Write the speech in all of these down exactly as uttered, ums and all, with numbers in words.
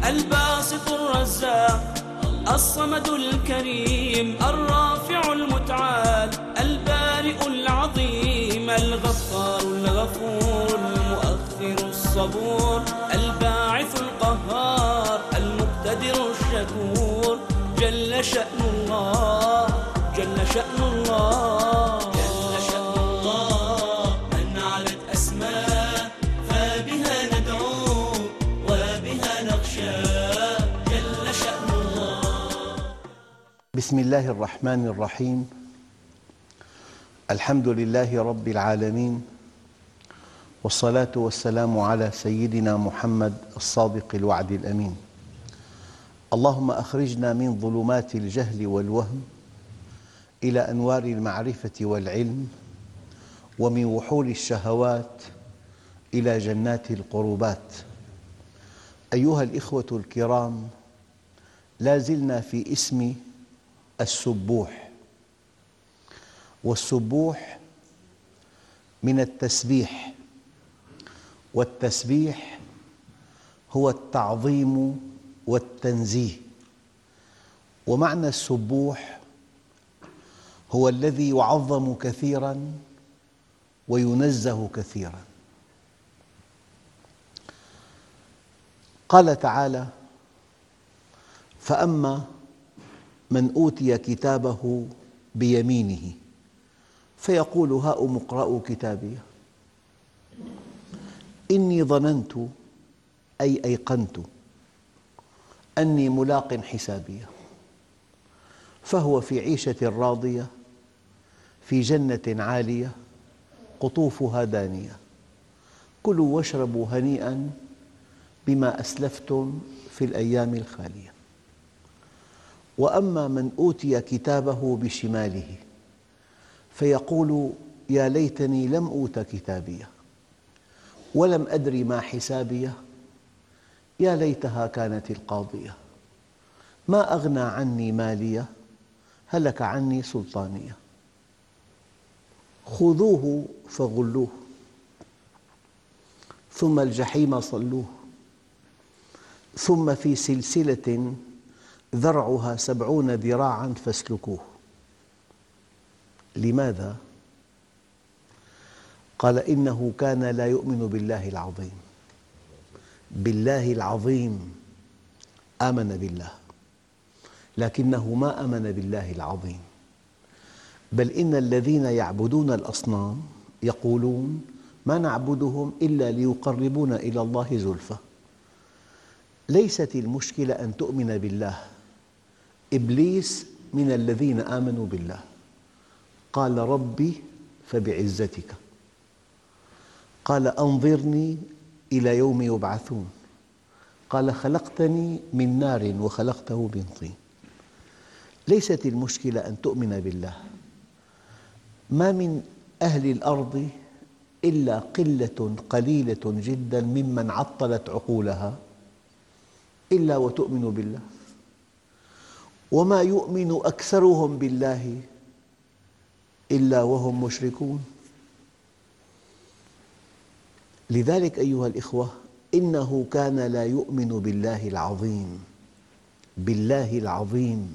الباسط الرزاق الصمد الكريم الرافع المتعال البارئ العظيم الغفار الغفور المؤخر الصبور الباعث القهار المقتدر الشكور جل شأن الله جل شأن الله جل شأن الله من علت أسماء فبها ندعو وبها نخشى جل شأن الله. بسم الله الرحمن الرحيم. الحمد لله رب العالمين، والصلاة والسلام على سيدنا محمد الصادق الوعد الأمين. اللهم أخرجنا من ظلمات الجهل والوهم إلى أنوار المعرفة والعلم، ومن وحول الشهوات إلى جنات القربات. أيها الإخوة الكرام، لا زلنا في اسم السبوح، والسبوح من التسبيح، والتسبيح هو التعظيم والتنزيه. ومعنى السبوح هو الذي يعظم كثيراً وينزه كثيراً. قال تعالى: فأما من أوتي كتابه بيمينه فيقول هاؤم اقرءوا كتابيه إني ظننت أي أيقنت أني ملاق حسابيه فهو في عيشة راضية في جنة عالية قطوفها دانية كلوا واشربوا هنيئاً بما أسلفتم في الأيام الخالية. وأما من أوتي كتابه بشماله فيقول يا ليتني لم أوت كتابيه ولم أدر ما حسابيه يا ليتها كانت القاضية ما أغنى عني ماليه هلك عني سلطانيه خذوه فغلوه ثم الجحيم صلوه ثم في سلسلة ذرعها سبعون ذراعاً فاسلكوه. لماذا؟ قال إنه كان لا يؤمن بالله العظيم. بالله العظيم آمن بالله، لكنه ما آمن بالله العظيم. بل إن الذين يعبدون الأصنام يقولون ما نعبدهم إلا ليقربونا إلى الله زلفى. ليست المشكلة أن تؤمن بالله، إبليس من الذين آمنوا بالله. قال ربي فبعزتك، قال أنظرني إلى يوم يبعثون، قال خلقتني من نار وخلقته من طين. ليست المشكلة أن تؤمن بالله. ما من أهل الأرض إلا قلة قليلة جدا ممن عطلت عقولها إلا وتؤمن بالله، وما يؤمن أكثرهم بالله إلا وهم مشركون. لذلك أيها الإخوة، إنه كان لا يؤمن بالله العظيم. بالله العظيم.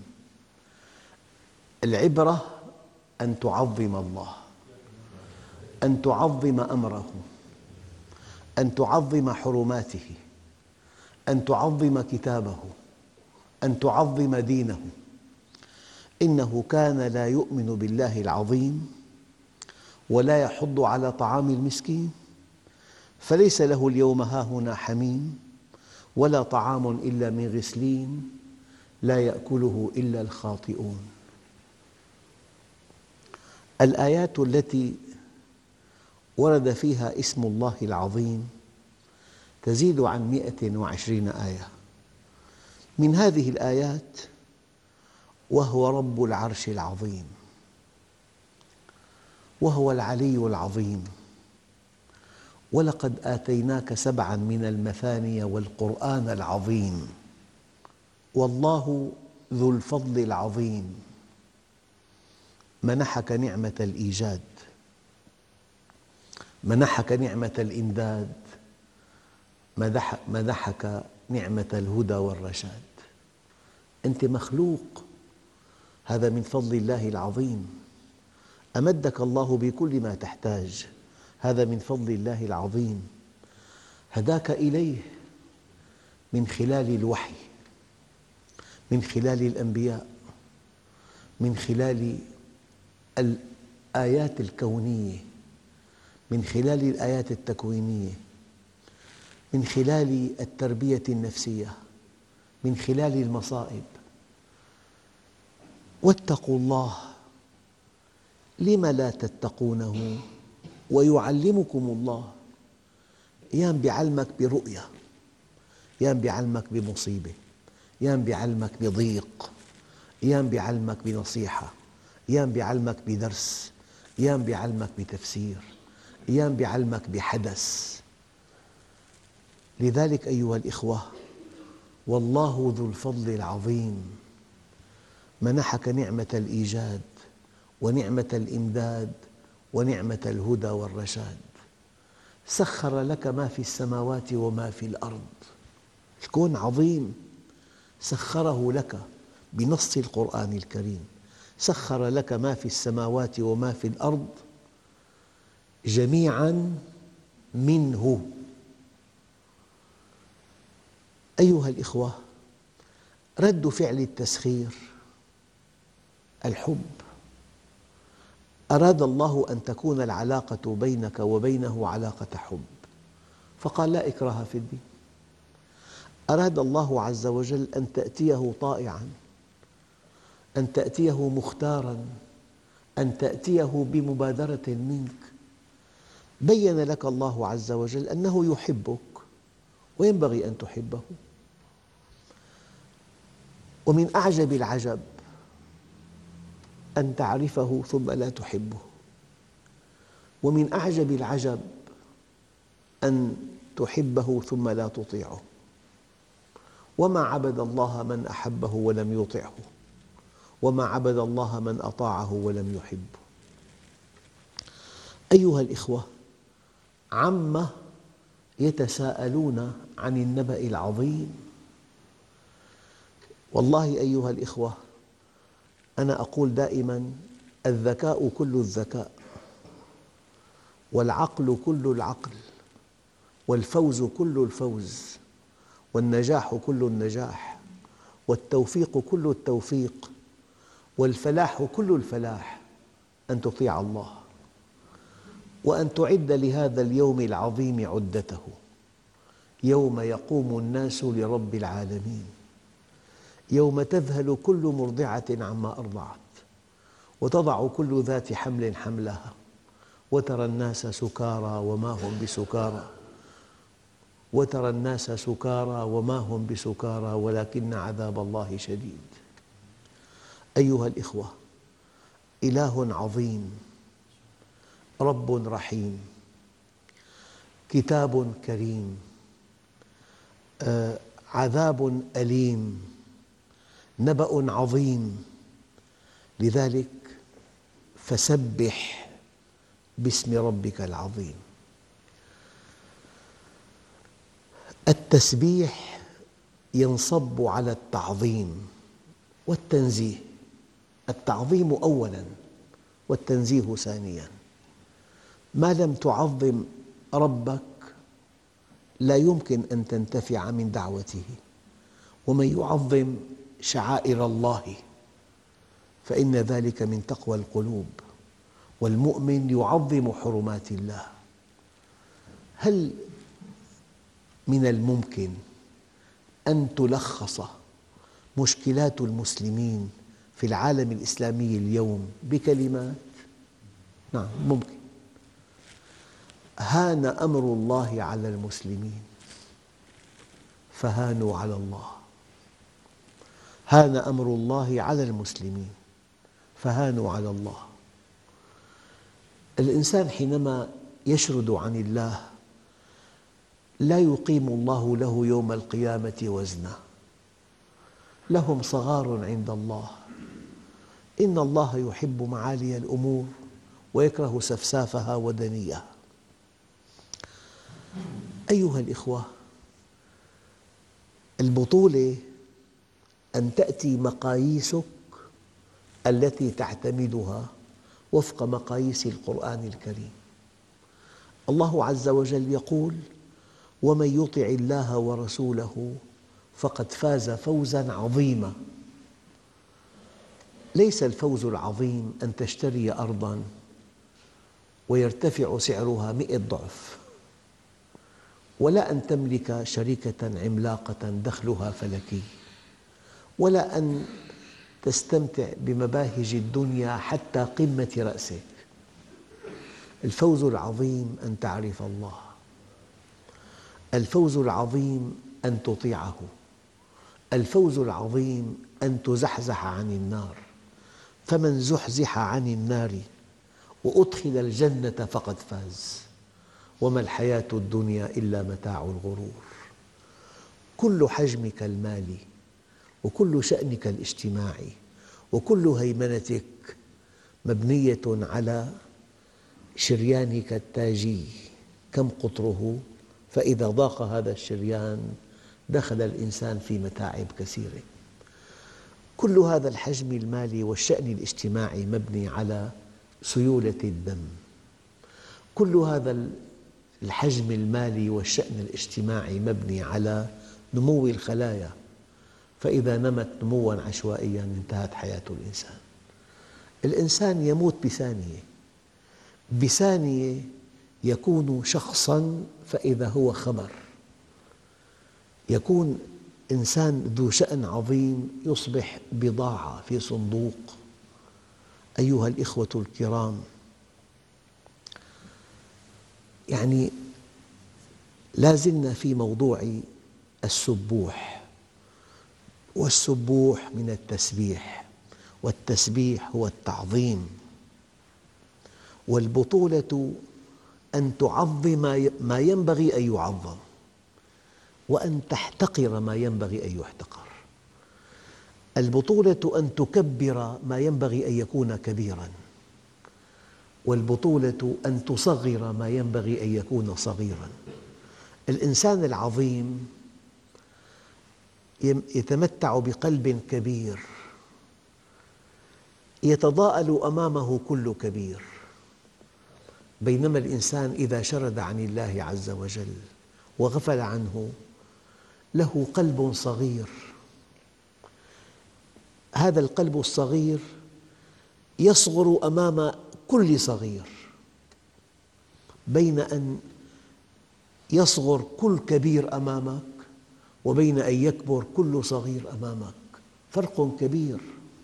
العبرة أن تعظم الله، أن تعظم أمره، أن تعظم حرماته، أن تعظم كتابه، أن تعظم دينه. إنه كان لا يؤمن بالله العظيم ولا يحض على طعام المسكين، فليس له اليوم هاهنا حميم ولا طعام إلا من غسلين لا يأكله إلا الخاطئون. الآيات التي ورد فيها اسم الله العظيم تزيد عن مئة وعشرين آية. من هذه الآيات وهو رب العرش العظيم، وهو العلي العظيم، ولقد آتيناك سبعاً من المثاني والقرآن العظيم، والله ذو الفضل العظيم. منحك نعمة مدح مدحك نعمة الهدى والرشاد. أنت مخلوق، هذا من فضل الله العظيم. أمدك الله بكل ما تحتاج، هذا من فضل الله العظيم. هداك إليه من خلال الوحي، من خلال الأنبياء، من خلال الآيات الكونية، من خلال الآيات التكوينية، من خلال التربية النفسية، من خلال المصائب. واتقوا الله، لم لا تتقونه ويعلمكم الله. أيام بيعلمك برؤية، أيام بيعلمك بمصيبة، أيام بيعلمك بضيق، أيام بيعلمك بنصيحة، أيام بيعلمك بدرس، أيام بيعلمك بتفسير، أيام بيعلمك بحدث. لذلك أيها الإخوة، والله ذو الفضل العظيم منحك نعمة الإيجاد ونعمة الإمداد ونعمة الهدى والرشاد. سخر لك ما في السماوات وما في الأرض. الكون عظيم، سخره لك بنص القرآن الكريم. سخر لك ما في السماوات وما في الأرض جميعاً منه. أيها الإخوة، رد فعل التسخير الحب. أراد الله أن تكون العلاقة بينك وبينه علاقة حب، فقال لا إكراه في الدين. أراد الله عز وجل أن تأتيه طائعاً، أن تأتيه مختاراً، أن تأتيه بمبادرة منك. بين لك الله عز وجل أنه يحبك وينبغي أن تحبه. ومن أعجب العجب أن تعرفه ثم لا تحبه، ومن أعجب العجب أن تحبه ثم لا تطيعه. وما عبد الله من أحبه ولم يطعه، وما عبد الله من أطاعه ولم يحبه. أيها الإخوة، عما يتساءلون عن النبأ العظيم. والله أيها الإخوة، أنا أقول دائماً: الذكاء كل الذكاء، والعقل كل العقل، والفوز كل الفوز، والنجاح كل النجاح، والتوفيق كل التوفيق، والفلاح كل الفلاح أن تطيع الله، وأن تعد لهذا اليوم العظيم عدته، يوم يقوم الناس لرب العالمين، يوم تذهل كل مرضعة عما أرضعت، وتضع كل ذات حمل حملها، وترى الناس سكارى وما هم بسكارى، وترى الناس سكارى وما هم بسكارى ولكن عذاب الله شديد. أيها الإخوة، إله عظيم، رب رحيم، كتاب كريم، عذاب أليم، نبأ عظيم. لذلك فسبح باسم ربك العظيم. التسبيح ينصب على التعظيم والتنزيه. التعظيم أولاً والتنزيه ثانياً. ما لم تعظم ربك لا يمكن أن تنتفع من دعوته. ومن يعظم شعائر الله فإن ذلك من تقوى القلوب، والمؤمن يعظم حرمات الله. هل من الممكن أن تلخص مشكلات المسلمين في العالم الإسلامي اليوم بكلمات؟ نعم ممكن. هان أمر الله على المسلمين فهانوا على الله. هان أمر الله على المسلمين فهانوا على الله. الإنسان حينما يشرد عن الله لا يقيم الله له يوم القيامة وزنا. لهم صغار عند الله. إن الله يحب معالي الأمور ويكره سفسافها ودنيها. أيها الإخوة، البطولة أن تأتي مقاييسك التي تعتمدها وفق مقاييس القرآن الكريم. الله عز وجل يقول: ومن يطع الله ورسوله فقد فاز فوزاً عظيماً. ليس الفوز العظيم أن تشتري أرضاً ويرتفع سعرها مئة ضعف، ولا أن تملك شركة عملاقة دخلها فلكي، ولا أن تستمتع بمباهج الدنيا حتى قمة رأسك. الفوز العظيم أن تعرف الله، الفوز العظيم أن تطيعه، الفوز العظيم أن تزحزح عن النار. فمن زحزح عن النار وأدخل الجنة فقد فاز، وما الحياة الدنيا إلا متاع الغرور. كل حجمك المالي وكل شأنك الاجتماعي وكل هيمنتك مبنية على شريانك التاجي، كم قطره؟ فإذا ضاق هذا الشريان دخل الإنسان في متاعب كثيرة. كل هذا الحجم المالي والشأن الاجتماعي مبني على سيولة الدم. كل هذا الحجم المالي والشأن الاجتماعي مبني على نمو الخلايا، فإذا نمت نمواً عشوائياً انتهت حياة الإنسان. الإنسان يموت بثانية، بثانية يكون شخصاً فإذا هو خبر، يكون إنسان ذو شأن عظيم يصبح بضاعة في صندوق. أيها الإخوة الكرام، يعني لا زلنا في موضوع السبوح، والسبوح من التسبيح، والتسبيح هو التعظيم. والبطولة أن تعظم ما ينبغي أن يعظم، وأن تحتقر ما ينبغي أن يحتقر. البطولة أن تكبر ما ينبغي أن يكون كبيراً، والبطولة أن تصغر ما ينبغي أن يكون صغيراً. الإنسان العظيم يتمتع بقلب كبير، يتضاءل أمامه كل كبير، بينما الإنسان إذا شرد عن الله عز وجل وغفل عنه له قلب صغير. هذا القلب الصغير يصغر أمام كل صغير، بين أن يصغر كل كبير أمامك وبين أن يكبر كل صغير أمامك، فرق كبير.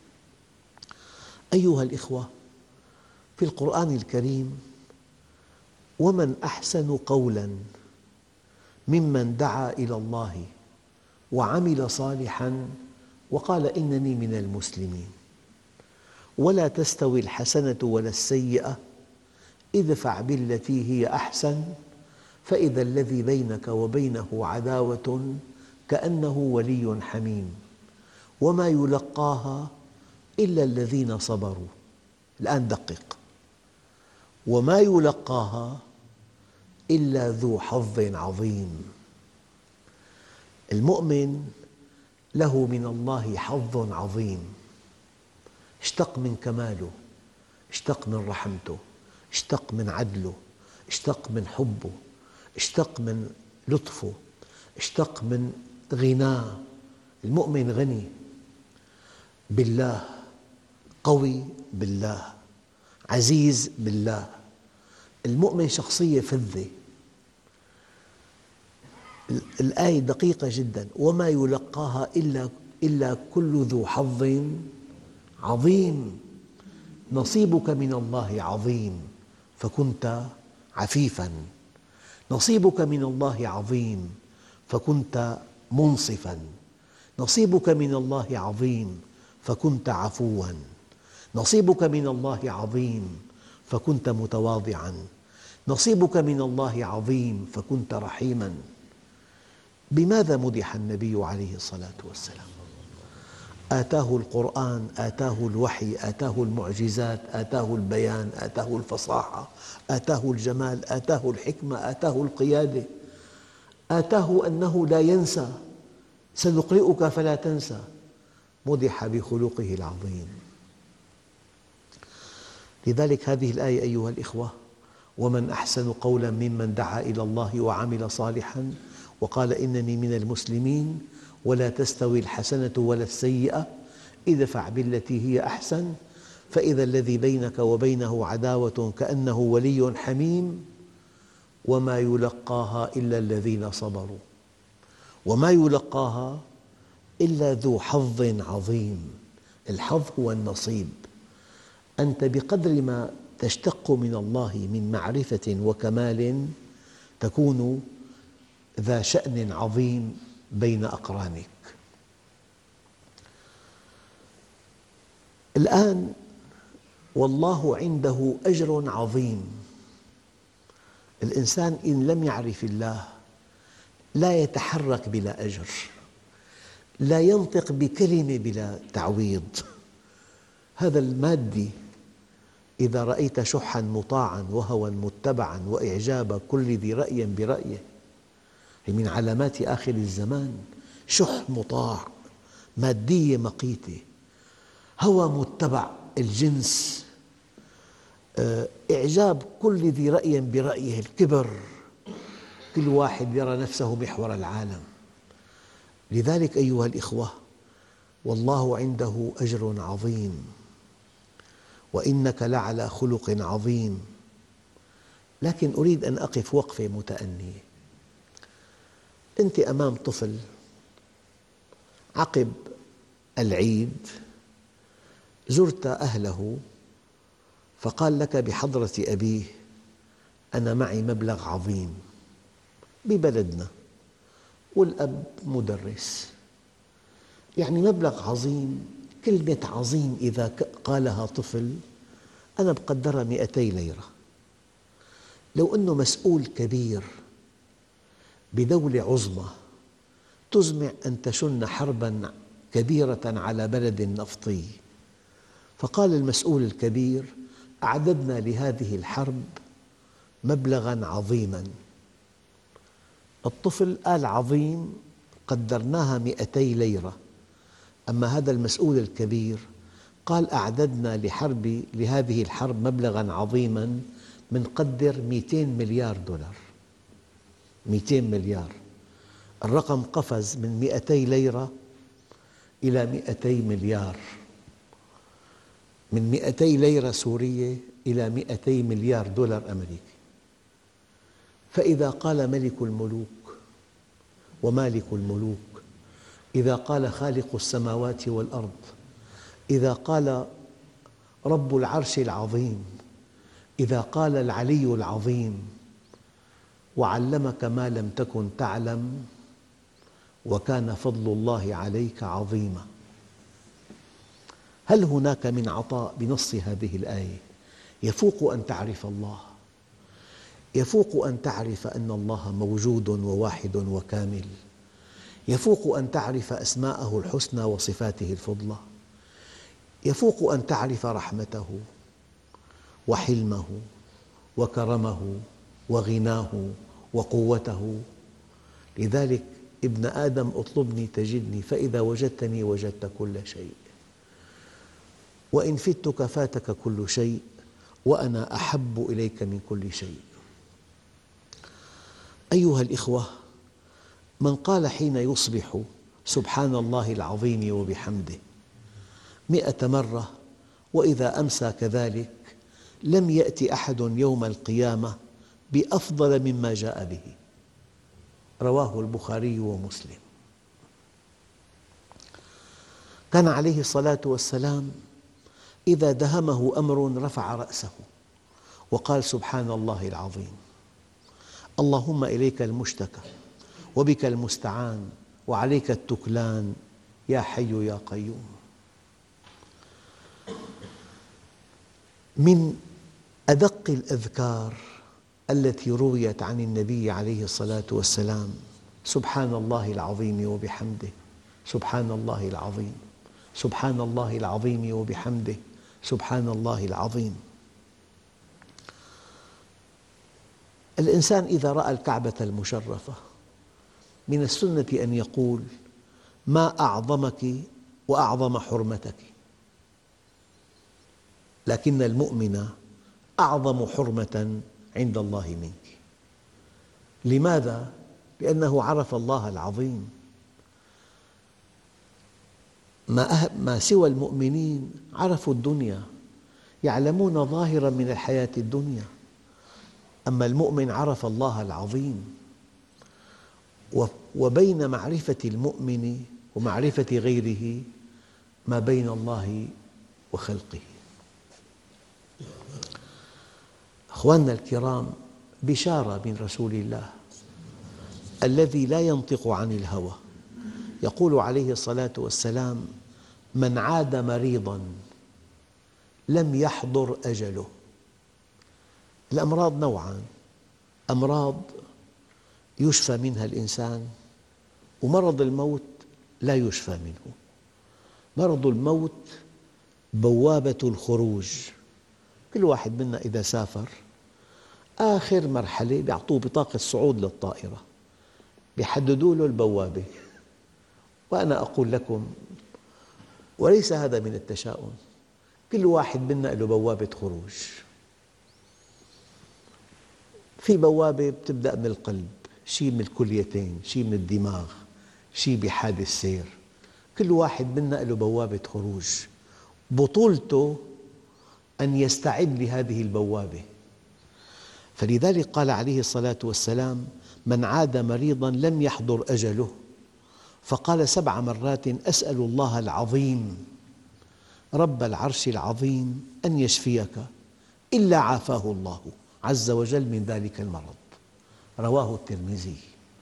أيها الإخوة، في القرآن الكريم: ومن أحسن قولاً ممن دعا إلى الله وعمل صالحاً وقال إنني من المسلمين. ولا تستوي الحسنة ولا السيئة ادفع بالتي هي أحسن فإذا الذي بينك وبينه عداوة كأنه ولي حميم وما يلقاها إلا الذين صبروا. الآن دقق: وما يلقاها إلا ذو حظ عظيم. المؤمن له من الله حظ عظيم، اشتق من كماله، اشتق من رحمته، اشتق من عدله، اشتق من حبه، اشتق من لطفه، اشتق من غناه. المؤمن غني بالله، قوي بالله، عزيز بالله. المؤمن شخصية فذة. الآية دقيقة جداً: وما يلقاها إلا, إلا كل ذو حظ عظيم. نصيبك من الله عظيم فكنت عفيفاً، نصيبك من الله عظيم فكنت منصفاً، نصيبك من الله عظيم فكنت عفواً، نصيبك من الله عظيم فكنت متواضعاً، نصيبك من الله عظيم فكنت رحيماً. بماذا مدح النبي عليه الصلاة والسلام؟ آتاه القرآن، آتاه الوحي، آتاه المعجزات، آتاه البيان، آتاه الفصاحة، آتاه الجمال، آتاه الحكمة، آتاه القيادة، آتاه أنه لا ينسى سنقرئك فلا تنسى، مدح بخلقه العظيم. لذلك هذه الآية أيها الإخوة: ومن أحسن قولاً ممن دعا إلى الله وعمل صالحاً وقال إنني من المسلمين ولا تستوي الحسنة ولا السيئة ادفع بالتي هي أحسن فإذا الذي بينك وبينه عداوة كأنه ولي حميم وما يلقاها إلا الذين صبروا وما يلقاها إلا ذو حظ عظيم. الحظ هو النصيب. أنت بقدر ما تشتق من الله من معرفة وكمال تكون ذا شأن عظيم بين أقرانك. الآن والله عنده أجر عظيم. الإنسان إن لم يعرف الله لا يتحرك بلا أجر، لا ينطق بكلمة بلا تعويض. هذا المادي إذا رأيت شحاً مطاعاً وهوى متبعاً وإعجاب كل ذي رأي برأيه، هي من علامات آخر الزمان. شح مطاع، مادية مقيتة، هوى متبع الجنس، إعجاب كل ذي رأي برأيه، الكبر، كل واحد يرى نفسه محور العالم. لذلك أيها الإخوة والله عنده أجر عظيم وإنك لعلى خلق عظيم. لكن أريد أن أقف وقفة متأنية. أنت أمام طفل عقب العيد زرت أهله فقال لك بحضرة أبيه: أنا معي مبلغ عظيم ببلدنا، والأب مدرس، يعني مبلغ عظيم. كلمة عظيم إذا قالها طفل أنا بقدرها مئتي ليرة. لو أنه مسؤول كبير بدولة عظمى تزمع أن تشن حرباً كبيرة على بلد نفطي، فقال المسؤول الكبير: أعددنا لهذه الحرب مبلغاً عظيماً. الطفل قال عظيم، قدرناها مئتي ليرة. أما هذا المسؤول الكبير قال: أعددنا لحرب لهذه الحرب مبلغاً عظيماً، منقدر مئتين مليار دولار. مئتين مليار، الرقم قفز من مئتي ليرة إلى مئتي مليار، من مئتي ليرة سورية إلى مئتي مليار دولار أمريكي. فإذا قال ملك الملوك ومالك الملوك، إذا قال خالق السماوات والأرض، إذا قال رب العرش العظيم، إذا قال العلي العظيم: وعلمك ما لم تكن تعلم وكان فضل الله عليك عظيما. هل هناك من عطاء بنص هذه الآية يفوق أن تعرف الله، يفوق أن تعرف أن الله موجود وواحد وكامل، يفوق أن تعرف أسماءه الحسنى وصفاته الفضلى، يفوق أن تعرف رحمته وحلمه وكرمه وغناه وقوته. لذلك ابن آدم اطلبني تجدني فإذا وجدتني وجدت كل شيء، وإن فتك فاتك كل شيء وأنا أحب إليك من كل شيء. أيها الإخوة، من قال حين يصبح سبحان الله العظيم وبحمده مئة مرة وإذا أمسى كذلك لم يأتي أحد يوم القيامة بأفضل مما جاء به. رواه البخاري ومسلم. كان عليه الصلاة والسلام إذا دهمه أمر رفع رأسه وقال: سبحان الله العظيم، اللهم إليك المشتكى وبك المستعان وعليك التكلان يا حي يا قيوم. من أدق الأذكار التي رويت عن النبي عليه الصلاة والسلام: سبحان الله العظيم وبحمده، سبحان الله العظيم، سبحان الله العظيم وبحمده، سبحان الله العظيم. الإنسان إذا رأى الكعبة المشرفة من السنة أن يقول: ما أعظمك وأعظم حرمتك، لكن المؤمن أعظم حرمة عند الله منك. لماذا؟ لأنه عرف الله العظيم. ما, أه... ما سوى المؤمنين عرفوا الدنيا، يعلمون ظاهراً من الحياة الدنيا، أما المؤمن عرف الله العظيم. وبين معرفة المؤمن ومعرفة غيره ما بين الله وخلقه. أخواننا الكرام، بشارة من رسول الله الذي لا ينطق عن الهوى، يقول عليه الصلاة والسلام: من عاد مريضاً لم يحضر أجله. الأمراض نوعان: أمراض يشفى منها الإنسان، ومرض الموت لا يشفى منه. مرض الموت بوابة الخروج. كل واحد منا إذا سافر آخر مرحلة يعطوه بطاقة صعود للطائرة، يحددوا له البوابة. وأنا أقول لكم، وليس هذا من التشاؤم، كل واحد منا له بوابة خروج. في بوابة بتبدأ من القلب، شيء من الكليتين، شيء من الدماغ، شيء بحادث سير. كل واحد منا له بوابة خروج، بطولته أن يستعد لهذه البوابة. فلذلك قال عليه الصلاة والسلام: من عاد مريضاً لم يحضر أجله. فقال سبع مرات: أسأل الله العظيم رب العرش العظيم أن يشفيك إلا عافاه الله عز وجل من ذلك المرض. رواه الترمذي.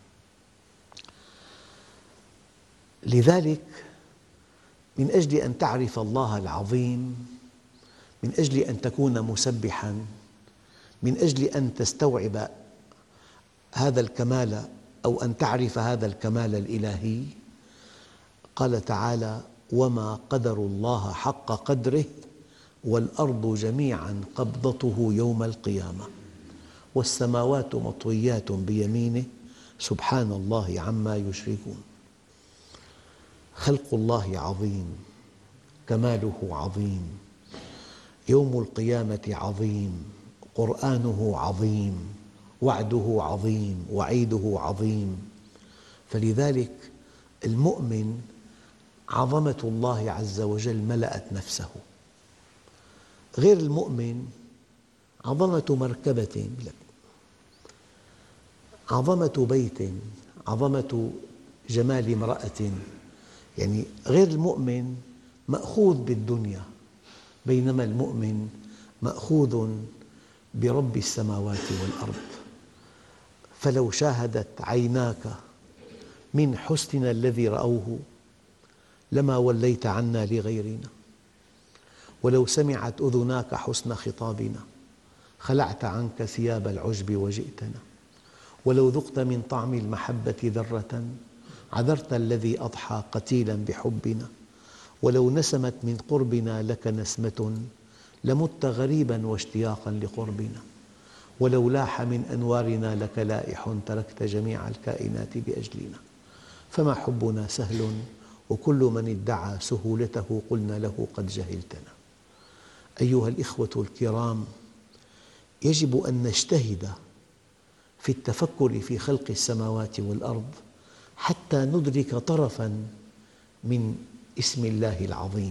لذلك من أجل أن تعرف الله العظيم، من أجل أن تكون مسبحاً، من أجل أن تستوعب هذا الكمال أو أن تعرف هذا الكمال الإلهي، قال تعالى: وما قدروا الله حق قدره والأرض جميعاً قبضته يوم القيامة والسماوات مطويات بيمينه سبحان الله عما يشركون. خلق الله عظيم، كماله عظيم، يوم القيامة عظيم، قرآنه عظيم، وعده عظيم، وعيده عظيم. فلذلك المؤمن عظمة الله عز وجل ملأت نفسه. غير المؤمن عظمة مركبة، عظمة بيت، عظمة جمال امرأة. يعني غير المؤمن مأخوذ بالدنيا، بينما المؤمن مأخوذ برب السماوات والأرض. فلو شاهدت عيناك من حسننا الذي رأوه لما وليت عنا لغيرنا، ولو سمعت أذناك حسن خطابنا خلعت عنك ثياب العجب وجئتنا، ولو ذقت من طعم المحبة ذرة عذرت الذي أضحى قتيلا بحبنا، ولو نسمت من قربنا لك نسمة لمت غريبا واشتياقا لقربنا، ولو لاح من أنوارنا لك لائح تركت جميع الكائنات بأجلنا. فما حبنا سهل وكل من ادعى سهولته قلنا له قد جهلتنا. أيها الإخوة الكرام، يجب أن نجتهد في التفكر في خلق السماوات والأرض حتى ندرك طرفاً من اسم الله العظيم،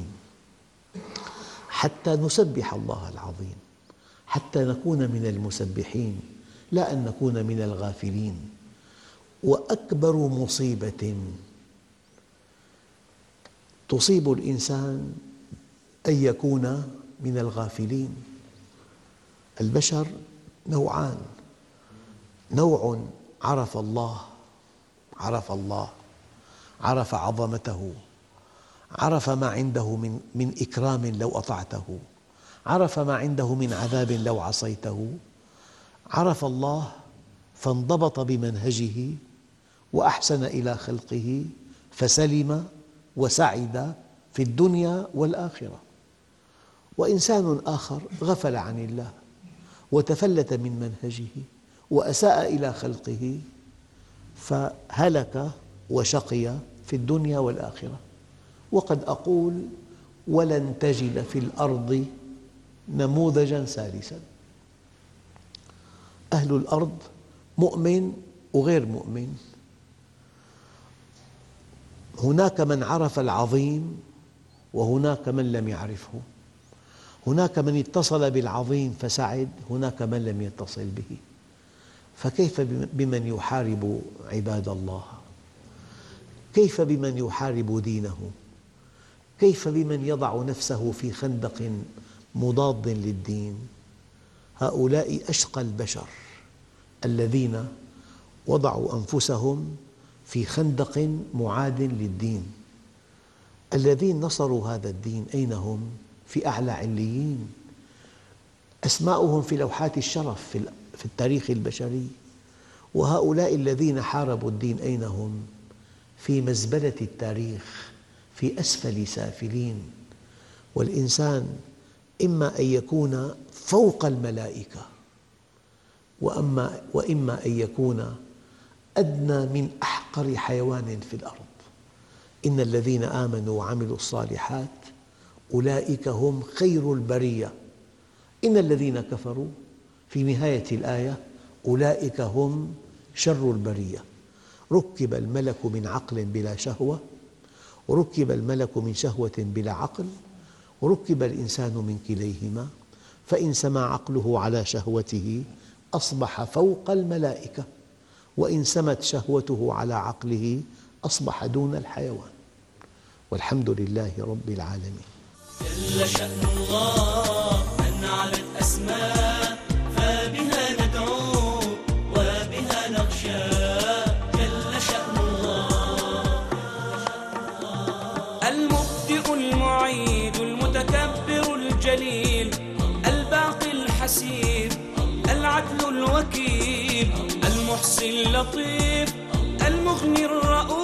حتى نسبح الله العظيم، حتى نكون من المسبحين لا أن نكون من الغافلين. وأكبر مصيبة تصيب الإنسان أن يكون من الغافلين. البشر نوعان: نوع عرف الله، عرف الله، عرف عظمته، عرف ما عنده من من إكرام لو أطعته، عرف ما عنده من عذاب لو عصيته. عرف الله فانضبط بمنهجه وأحسن إلى خلقه فسلم وسعد في الدنيا والآخرة. وإنسان آخر غفل عن الله وتفلت من منهجه وأساء إلى خلقه فهلك وشقي في الدنيا والآخرة. وقد أقول ولن تجد في الأرض نموذجاً ثالثاً. أهل الأرض مؤمن وغير مؤمن، هناك من عرف العظيم وهناك من لم يعرفه، هناك من اتصل بالعظيم فسعد، هناك من لم يتصل به. فكيف بمن يحارب عباد الله؟ كيف بمن يحارب دينه؟ كيف بمن يضع نفسه في خندق مضاد للدين؟ هؤلاء أشقى البشر الذين وضعوا أنفسهم في خندق معاد للدين. الذين نصروا هذا الدين أين هم؟ في أعلى عليين، أسماؤهم في لوحات الشرف في التاريخ البشري. وهؤلاء الذين حاربوا الدين أين هم؟ في مزبلة التاريخ، في أسفل سافلين. والإنسان إما أن يكون فوق الملائكة وأما وإما أن يكون أدنى من أحقر حيوان في الأرض. إن الذين آمنوا وعملوا الصالحات أولئك هم خير البرية. إن الذين كفروا في نهاية الآية أولئك هم شر البرية. ركب الملك من عقل بلا شهوة، وركب الملك من شهوة بلا عقل، وركب الإنسان من كليهما، فإن سما عقله على شهوته أصبح فوق الملائكة، وإن سمت شهوته على عقله أصبح دون الحيوان. والحمد لله رب العالمين. جل شأن الله من علت أسماء، فبها ندعو وبها نخشى. جل شأن الله المبدئ المعيد المتكبر الجليل الباقي الحسيب العدل الوكيل المحصي اللطيف المغني الرؤوف